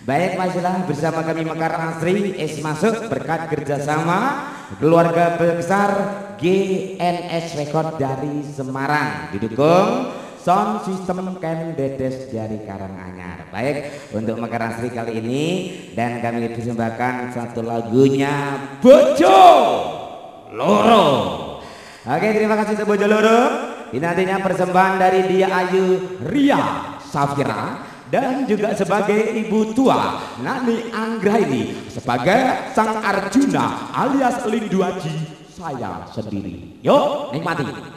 Baik, masihlah bersama kami Mekar Asri Es masuk berkat kerjasama keluarga besar GNS Record dari Semarang, didukung sound system Ken Dedes dari Karanganyar. Baik, untuk Mekar Asri kali ini dan kami persembahkan satu lagunya Bojo Loro. Oke, terima kasih untuk Bojo Loro. Ini nantinya persembahan dari Dia Ayu Ria Safira dan juga sebagai ibu tua Nani Anggraini sebagai sang Arjuna alias Lindu Aji saya sendiri. Yuk nikmati.